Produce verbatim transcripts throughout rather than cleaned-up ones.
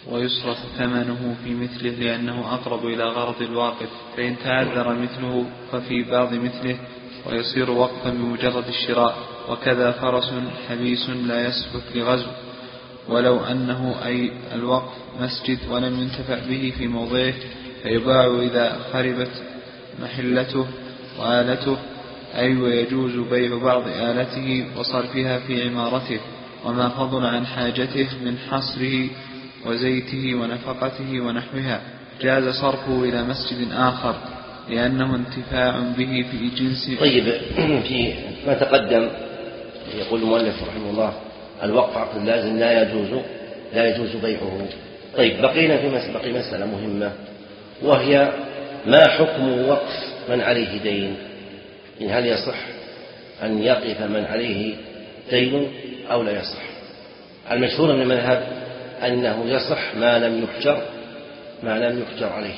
ويصرف ثمنه في مثله لأنه أقرب إلى غرض الواقف، فإن تعذر مثله ففي بعض مثله ويصير وقفا بمجرد الشراء. وكذا فرس حبيس لا يسلك لغزو، ولو أنه أي الوقف مسجد ولم ينتفع به في موضعه فيباع إذا خربت محلته وآلته، أي ويجوز بيع بعض آلته وصرفها في عمارته، وما فضل عن حاجته من حصره وزيته ونفقته ونحوها جاز صرفه إلى مسجد آخر لأنه انتفاع به في جنس. طيب، في ما تقدم يقول المؤلف رحمه الله الوقف عقد لازم لا يجوز لا يجوز بيعه. طيب، بقينا في مسألة بقي مسألة مهمة، وهي ما حكم وقف من عليه دين؟ إن هل يصح أن يقف من عليه دين أو لا يصح؟ المشهور من المذهب أنه يصح ما لم يحجر ما لم يحجر عليه،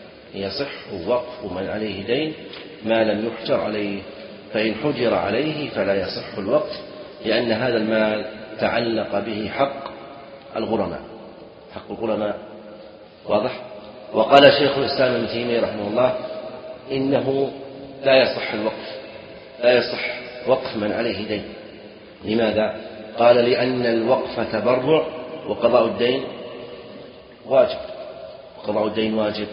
يصح وقف من عليه دين ما لم يحجر عليه، فإن حجر عليه فلا يصح الوقف، لأن هذا المال تعلق به حق الغرماء حق الغرماء واضح؟ وقال شيخ الإسلام ابن تيمية رحمه الله إنه لا يصح الوقف لا يصح وقف من عليه دين. لماذا؟ قال لأن الوقف تبرع وقضاء الدين واجب وقضاء الدين واجب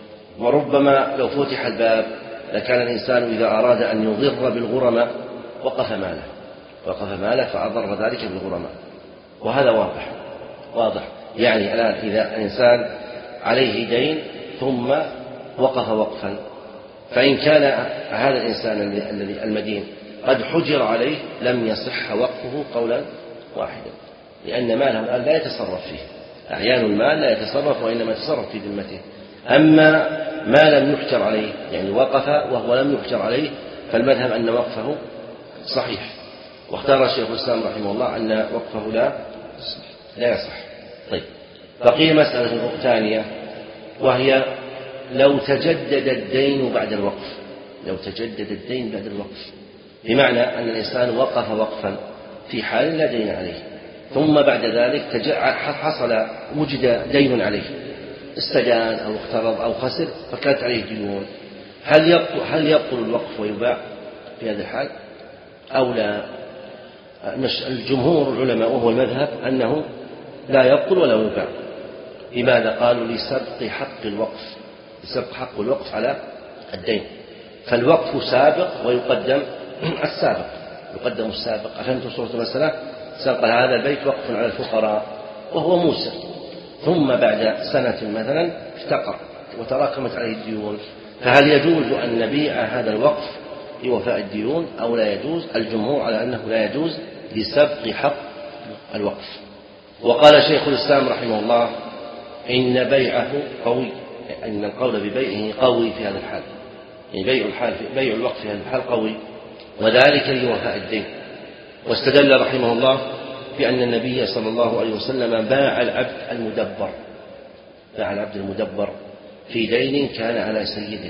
وربما لو فتح الباب لكان الإنسان إذا أراد أن يضر بالغرماء وقف ماله وقف ماله فأضر ذلك بالغرماء، وهذا واضح واضح يعني الآن إذا الإنسان عليه دين ثم وقف وقفا، فإن كان هذا الإنسان الذي المدين قد حجر عليه لم يصح وقفه قولا واحدا، لأن ماله الآن لا يتصرف فيه، أعيان المال لا يتصرف وإنما يتصرف في ذمته. أما ما لم يحجر عليه يعني وقف وهو لم يحجر عليه فالمذهب أن وقفه صحيح، واختار الشيخ الإسلام رحمه الله أن وقفه لا لا يصح. طيب، بقي مسألة ثانية، وهي لو تجدد الدين بعد الوقف لو تجدد الدين بعد الوقف بمعنى أن الإنسان وقف وقفا في حال لا دين عليه، ثم بعد ذلك حصل وجد دين عليه، استدان أو اقترض أو خسر فكانت عليه ديون، هل يبطل, هل يبطل الوقف ويباع في هذا الحال أو لا؟ الجمهور العلماء وهو المذهب أنه لا يبطل ولا يباع. لماذا؟ قالوا لسبق حق الوقف لسبق حق الوقف على الدين، فالوقف سابق ويقدم السابق يقدم السابق. أفهمتم صورة المسألة؟ سبق هذا البيت وقف على الفقراء وهو موسر، ثم بعد سنة مثلا افتقر وتراكمت عليه الديون، فهل يجوز أن نبيع هذا الوقف لوفاء الديون أو لا يجوز؟ الجمهور على أنه لا يجوز لسبق حق الوقف. وقال شيخ الإسلام رحمه الله إن بيعه قوي، إن القول ببيعه قوي في هذا الحال، يعني بيع الحال بيع الوقف في هذا الحال قوي، وذلك لوفاء الدين. واستدل رحمه الله بأن النبي صلى الله عليه وسلم باع العبد المدبر باع العبد المدبر في دين كان على سيده،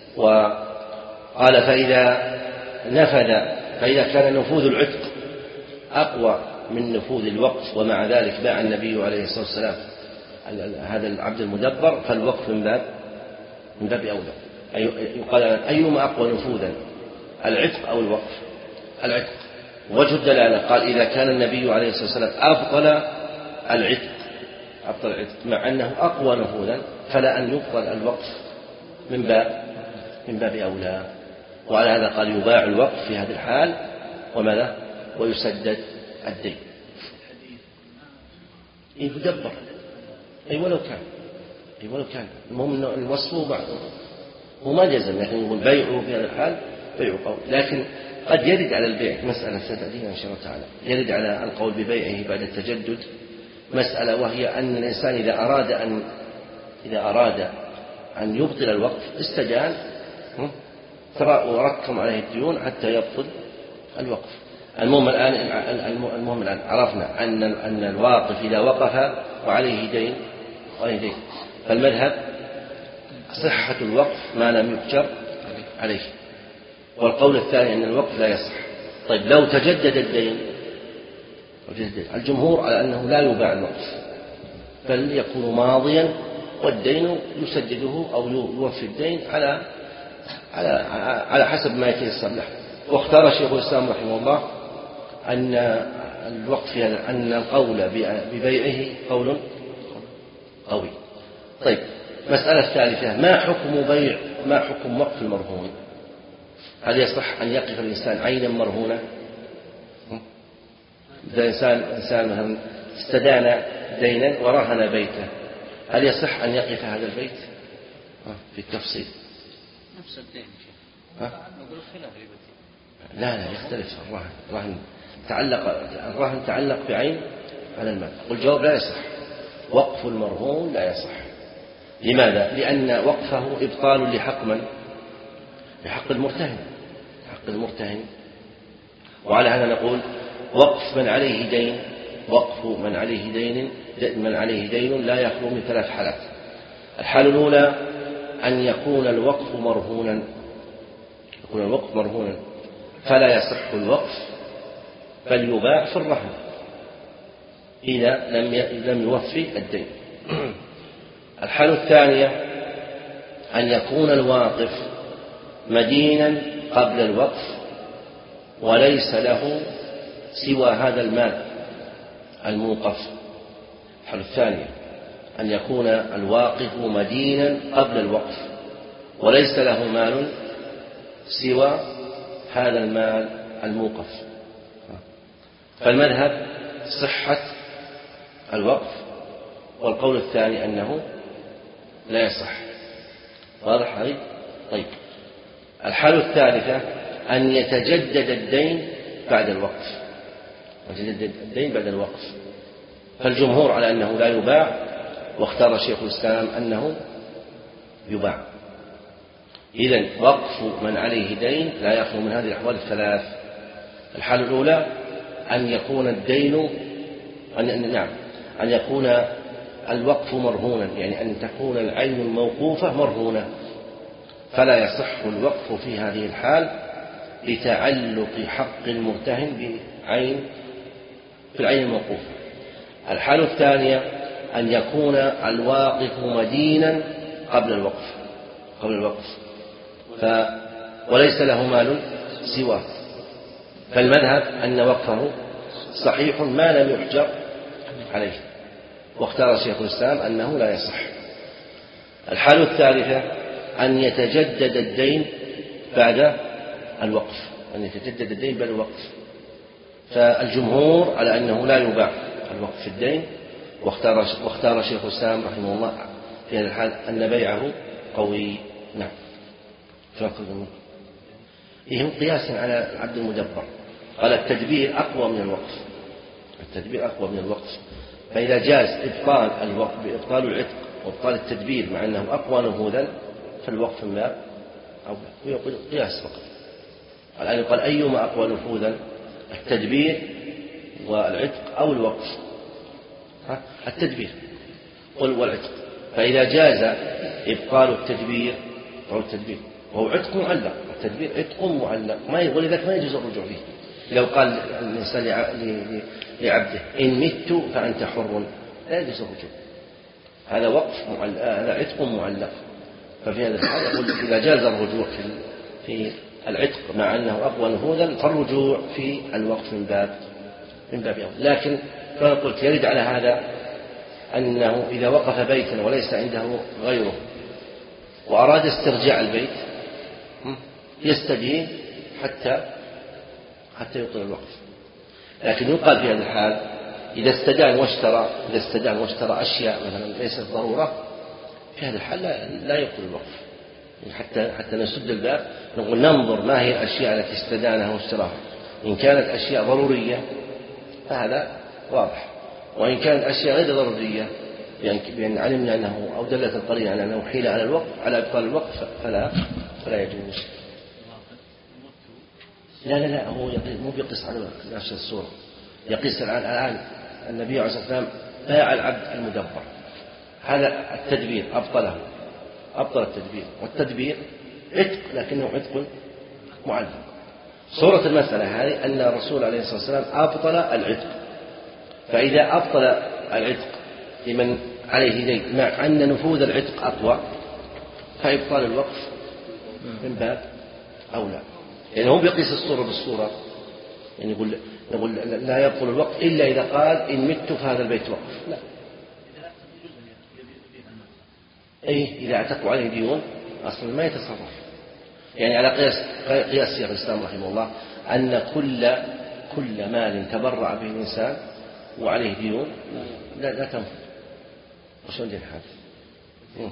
وقال فإذا نفذ فإذا كان نفوذ العتق أقوى من نفوذ الوقف ومع ذلك باع النبي عليه الصلاة والسلام هذا العبد المدبر فالوقف من باب من باب أولى. يقال أيهما أقوى نفوذا العتق أو الوقف؟ العتق. وجه الدلالة قال إذا كان النبي عليه الصلاة والسلام أبطل العتق أبطل العتق مع أنه أقوى نفوذا فلا أن يبطل الوقف من باب من باب أولى، وعلى هذا قال يباع الوقف في هذه الحال وماذا ويسدد الدين. إيه يدبر أي ولو كان أي ولو كان المهم أنه الوصف بعد وما جزم، لكن يقول بيعه في هذا الحال بيع قول، لكن قد يرد على البيع مسألة ستأتينا إن شاء الله تعالى، يرد على القول ببيعه بعد التجدد مسألة، وهي أن الإنسان إذا أراد أن إذا أراد أن يبطل الوقف استجان وركم عليه الديون حتى يبطل الوقف. المهم الآن المهم الآن عرفنا أن أن الواقف إذا وقف وعليه دين وعليه دين فالمذهب صحة الوقف ما لم يحجر عليه، والقول الثاني أن الوقف لا يصح. طيب لو تجدد الدين الجمهور على أنه لا يباع الوقف بل يكون ماضيا والدين يسدده أو يوفي الدين على على على حسب ما يتيسر له. واختار شيخ الإسلام رحمه الله أن الوقف أن القول ببيعه قول قوي. طيب، مسألة ثالثة: ما حكم بيع ما حكم وقف المرهون؟ هل يصح أن يقف الإنسان عينا مرهونة؟ إذا إنسان إنسان مثلا استدان دينا ورهن بيته، هل يصح أن يقف هذا البيت؟ في التفصيل نفس الدين نقول خلاف لا لا يختلف. الرهن الرهن تعلق الرهن تعلق بعين على المال. والجواب لا يصح. وقف المرهون لا يصح. لماذا؟ لأن وقفه إبطال لحق من؟ لحق المرتهن حق المرتهن وعلى هذا نقول وقف من عليه دين وقف من عليه دين من عليه دين لا يخلو من ثلاث حالات. الحالة الأولى أن يكون الوقف مرهونا يكون الوقف مرهونا فلا يصح الوقف بل يباع في الرهن إذا لم لم يوفي الدين. الحالة الثانية أن يكون الواقف مدينا قبل الوقف وليس له سوى هذا المال الموقف. الحالة الثانية أن يكون الواقف مدينا قبل الوقف وليس له مال سوى هذا المال الموقف. فالمذهب صحة الوقف، والقول الثاني أنه لا يصح. واضح هذه؟ طيب، الحالة الثالثة أن يتجدد الدين بعد الوقف يتجدد الدين بعد الوقف فالجمهور على أنه لا يباع، واختار شيخ الإسلام أنه يباع. إذن وقف من عليه دين لا يخلو من هذه الأحوال الثلاث. الحالة الأولى أن يكون الدين أن نعم أن يكون الوقف مرهونا، يعني أن تكون العين الموقوفة مرهونة فلا يصح الوقف في هذه الحال لتعلق حق المرتهن بعين في العين الموقوفة. الحالة الثانية أن يكون الواقف مدينا قبل الوقف قبل الوقف ف وليس له مال سواه، فالمذهب أن وقفه صحيح ما لم يحجر عليه، واختار شيخ الإسلام أنه لا يصح. الحالة الثالثة أن يتجدد الدين بعد الوقف أن يتجدد الدين بعد الوقف فالجمهور على أنه لا يباع الوقف في الدين، واختار واختار شيخ الإسلام رحمه الله في هذا الحال أن بيعه قوي. نعم. إيه قياسا على العبد المدبر. قال التدبير أقوى من الوقف التدبير أقوى من الوقف فإذا جاز إبطال الوقف بإبطال العتق وإبطال التدبير مع أنه أقوى نفوذا فالوقف ما أو يقول قياس فقط. الآن يقال أيما أقوى نفوذا التدبير والعتق أو الوقف؟ التدبير والعتق. فإذا جاز إبطال التدبير أو التدبير وهو عتق معلق، التدبير عتق معلق ما ولذلك ما يجوز الرجوع فيه. لو قال الإنسان لعبده إن مت فأنت حر لا يجوز الرجوع، هذا وقف معلق، هذا عتق معلق. ففي هذا الحال يقول إذا جاز الرجوع في في العتق مع أنه أقوى نفوذا فالرجوع في الوقف من باب من باب أول. لكن كما قلت يرد على هذا أنه إذا وقف بيتا وليس عنده غيره وأراد استرجاع البيت يستدين حتى حتى يبطل الوقف. لكن يقال في هذا الحال إذا استدان واشترى إذا استدان واشترى أشياء مثلا ليست ضرورة في هذا الحال لا يبطل الوقف. حتى حتى نسد الباب نقول ننظر ما هي الأشياء التي استدانها واشتراها. إن كانت أشياء ضرورية فهذا واضح، وإن كانت أشياء غير ضرورية بأن علمنا أنه أو دلت القرينة على أنه حيل على الوقف على إبطال الوقف فلا فلا يجوز. لا لا لا هو مو بيقيس على نفس الصورة، يقيس الآن الآن النبي عليه الصلاة والسلام باع العبد المدبر، هذا التدبير أبطله أبطل التدبير، والتدبير عتق لكنه عتق معلق. صورة المسألة هذه أن الرسول عليه الصلاة والسلام أبطل العتق، فإذا أبطل العتق لمن عليه دين مع أن نفوذ العتق أقوى، فإبطال الوقف من باب أولى. يعني هو بيقيس الصورة بالصورة، يعني يقول نقول لا يبطل الوقف إلا إذا قال إن مت في هذا البيت وقف، لا. أي إذا اعتقوا عليه ديون أصلا ما يتصرف. يعني على قياس قياس شيخ الإسلام رحمه الله أن كل كل مال تبرع به الإنسان وعليه ديون لا, لا تنفذ. وشون دي الحال؟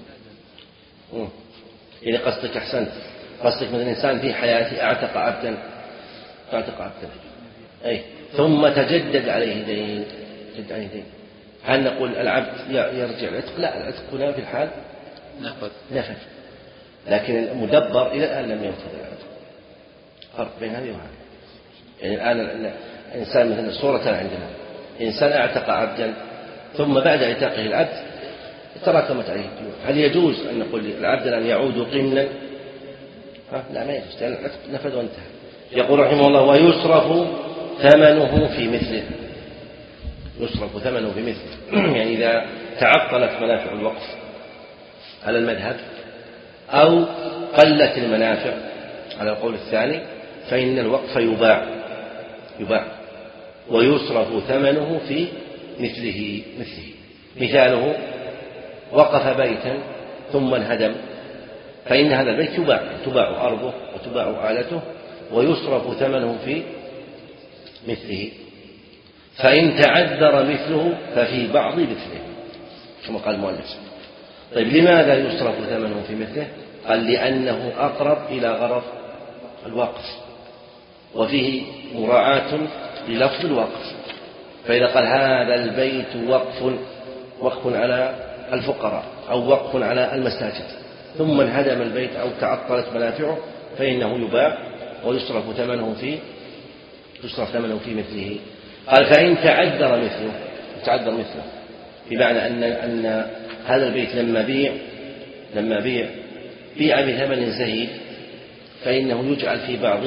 إذا قصدك أحسنت، قصدك مثل الإنسان في حياته أعتق عبدا أعتق عبدا أي ثم تجدد عليه دين تجدد عليه دين، هل نقول العبد يرجع العتق؟ لا، العتق هنا في الحال نفذ نفذ، لكن المدبر إلى الآن لم ينفذ العتق. فرق بين هذه وهذه. يعني الآن الإنسان مثل صورة عندنا، إنسان اعتق عبدا ثم بعد اعتاقه العبد تراكمت عليه الديون، هل يجوز أن نقول العبد أن يعود قمنا؟ لا، ما يجوز، لأن العتق نفذ وانتهى. يقول رحمه الله ويصرف ثمنه في مثله، يصرف ثمنه في مثله. يعني إذا تعطلت منافع الوقف على المذهب أو قلت المنافع على القول الثاني فإن الوقف يباع يباع ويصرف ثمنه في مثله مثله. مثاله وقف بيتا ثم انهدم، فإن هذا البيت يباع، تباع أرضه وتباع آلته ويصرف ثمنه في مثله. فإن تعذر مثله ففي بعض مثله، كما قال المؤلف. طيب لماذا يصرف ثمنه في مثله؟ قال لأنه أقرب إلى غرض الوقف، وفيه مراعاة للفظ الوقف. فإذا قال هذا البيت وقف وقف على الفقراء أو وقف على المساجد ثم انهدم البيت أو تعطلت منافعه فإنه يباع ويصرف ثمنه في يصرف ثمنه في مثله. قال فإن تعذر مثله تعذر مثله بمعنى أن أن هذا البيت لما بيع لما بيع بيع بثمن زهيد فإنه يجعل في بعض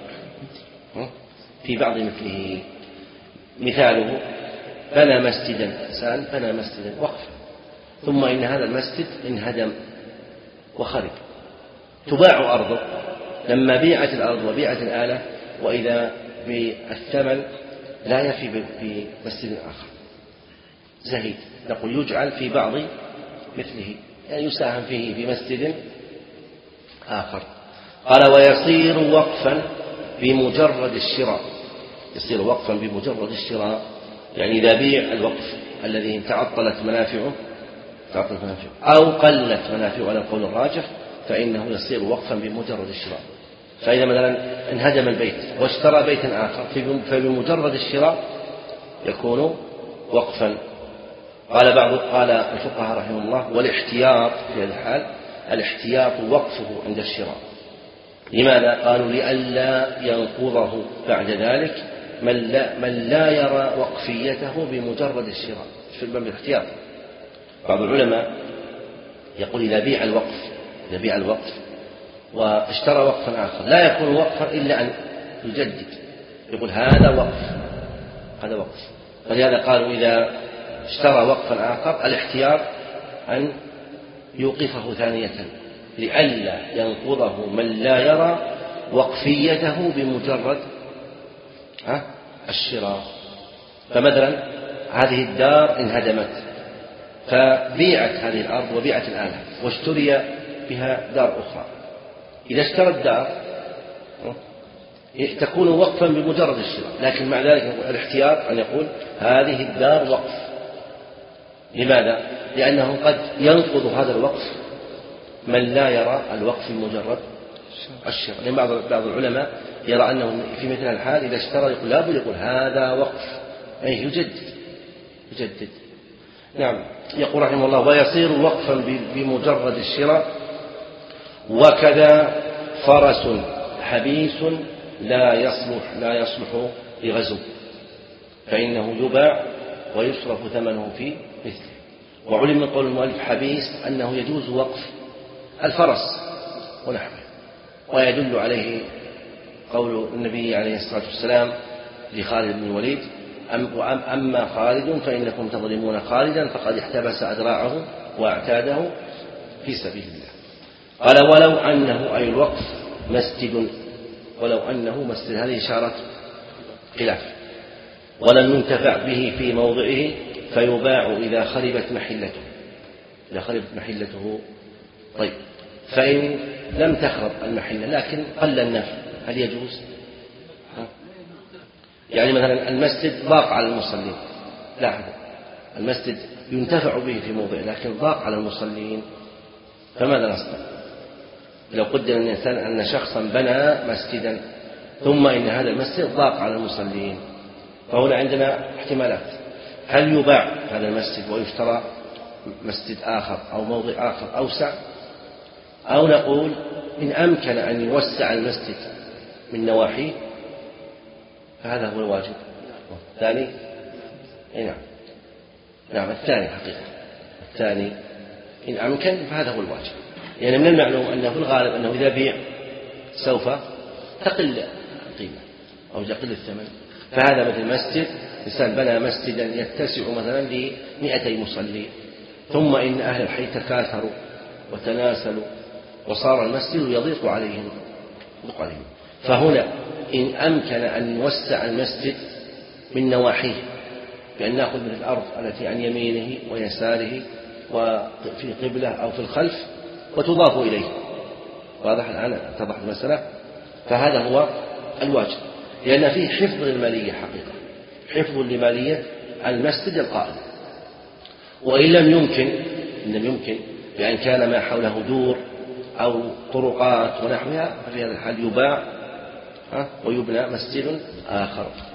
في بعض مثله. مثاله بنى مسجدا، إنسان بنى مسجدا وقفا ثم إن هذا المسجد انهدم وخرب، تباع أرضه لما بيعت الأرض وبيعت الآلة وإذا بالثمن لا يفي بمسجد آخر زهيد، نقول يجعل في بعض مثله، يعني يساهم فيه في مسجد آخر. قال ويصير وقفا بمجرد الشراء، يصير وقفا بمجرد الشراء، يعني إذا بيع الوقف الذي تعطلت منافعه تعطلت منافعه أو قلت منافعه على القول الراجح فإنه يصير وقفا بمجرد الشراء. فإذا مثلا انهدم البيت واشترى بيتا آخر فبمجرد الشراء يكون وقفا. قال بعض قال الفقهاء رحمه الله والاحتياط في هذا الحال الاحتياط وقفه عند الشراء. لماذا؟ قالوا لئلا ينقضه بعد ذلك من لا, من لا يرى وقفيته بمجرد الشراء. في الباب الاحتياط بعض العلماء يقول إذا بيع الوقف إذا بيع الوقف واشترى وقفا آخر لا يكون وقفا إلا أن يجدد، يقول هذا وقف هذا وقف. ولهذا قالوا إذا اشترى وقفا آخر الاحتياط أن يوقفه ثانية لئلا ينقضه من لا يرى وقفيته بمجرد الشراء. فمثلا هذه الدار انهدمت فبيعت هذه الأرض وبيعت الآلة واشتري بها دار أخرى، إذا اشترى الدار تكون وقفا بمجرد الشراء، لكن مع ذلك الاحتياط أن يقول هذه الدار وقف. لماذا؟ لأنه قد ينقض هذا الوقف من لا يرى الوقف بمجرد الشراء. لأن بعض بعض العلماء يرى أنه في مثل الحال إذا اشترى يقول لا بد يقول هذا وقف، أي يجدد يجدد. نعم. يقول رحمه الله ويصير وقفا بمجرد الشراء. وكذا فرس حبيس لا يصلح لا يصلح لغزو فإنه يباع ويصرف ثمنه في مثله. وعلم من قول المؤلف حبيس أنه يجوز وقف الفرس ونحوه، ويدل عليه قول النبي عليه الصلاة والسلام لخالد بن الوليد أما خالد فإنكم تظلمون خالدا فقد احتبس أدراعه واعتاده في سبيل الله. قال ولو أنه أي الوقف مسجد، ولو أنه مسجد، هذه إشارة خلاف. ولم ينتفع به في موضعه فيباع إذا خربت محلته، إذا خربت محلته. طيب فإن لم تخرب المحلة لكن قل النفع هل يجوز؟ يعني مثلا المسجد ضاق على المصلين، لاحظوا المسجد ينتفع به في موضع لكن ضاق على المصلين، فماذا نصنع؟ لو قدر الإنسان أن شخصا بنى مسجدا ثم إن هذا المسجد ضاق على المصلين، فهنا عندنا احتمالات: هل يباع هذا المسجد ويشترى مسجد آخر أو موضع آخر أوسع، أو نقول إن أمكن أن يوسع المسجد من نواحيه فهذا هو الواجب. الثاني نعم نعم الثاني حقيقة الثاني إن أمكن فهذا هو الواجب، يعني من المعلوم أنه في الغالب أنه إذا بيع سوف تقل القيمة أو يقل الثمن. فهذا مثل مسجد، إنسان بنى مسجدا يتسع مثلا لمئتي مصلي ثم إن أهل الحي تكاثروا وتناسلوا وصار المسجد يضيق عليهم يضيق عليهم فهنا إن أمكن أن يوسع المسجد من نواحيه بأن نأخذ من الأرض التي عن يمينه ويساره وفي قبلة أو في الخلف وتضاف إليه، واضح الآن اتضح المسألة، فهذا هو الواجب، لأن فيه حفظ للمالية حقيقة، حفظ لمالية المسجد القائم. وإن لم يمكن إن لم يمكن بأن كان ما حوله دور أو طرقات ونحوها، ففي هذا الحال يباع ويبنى مسجد آخر.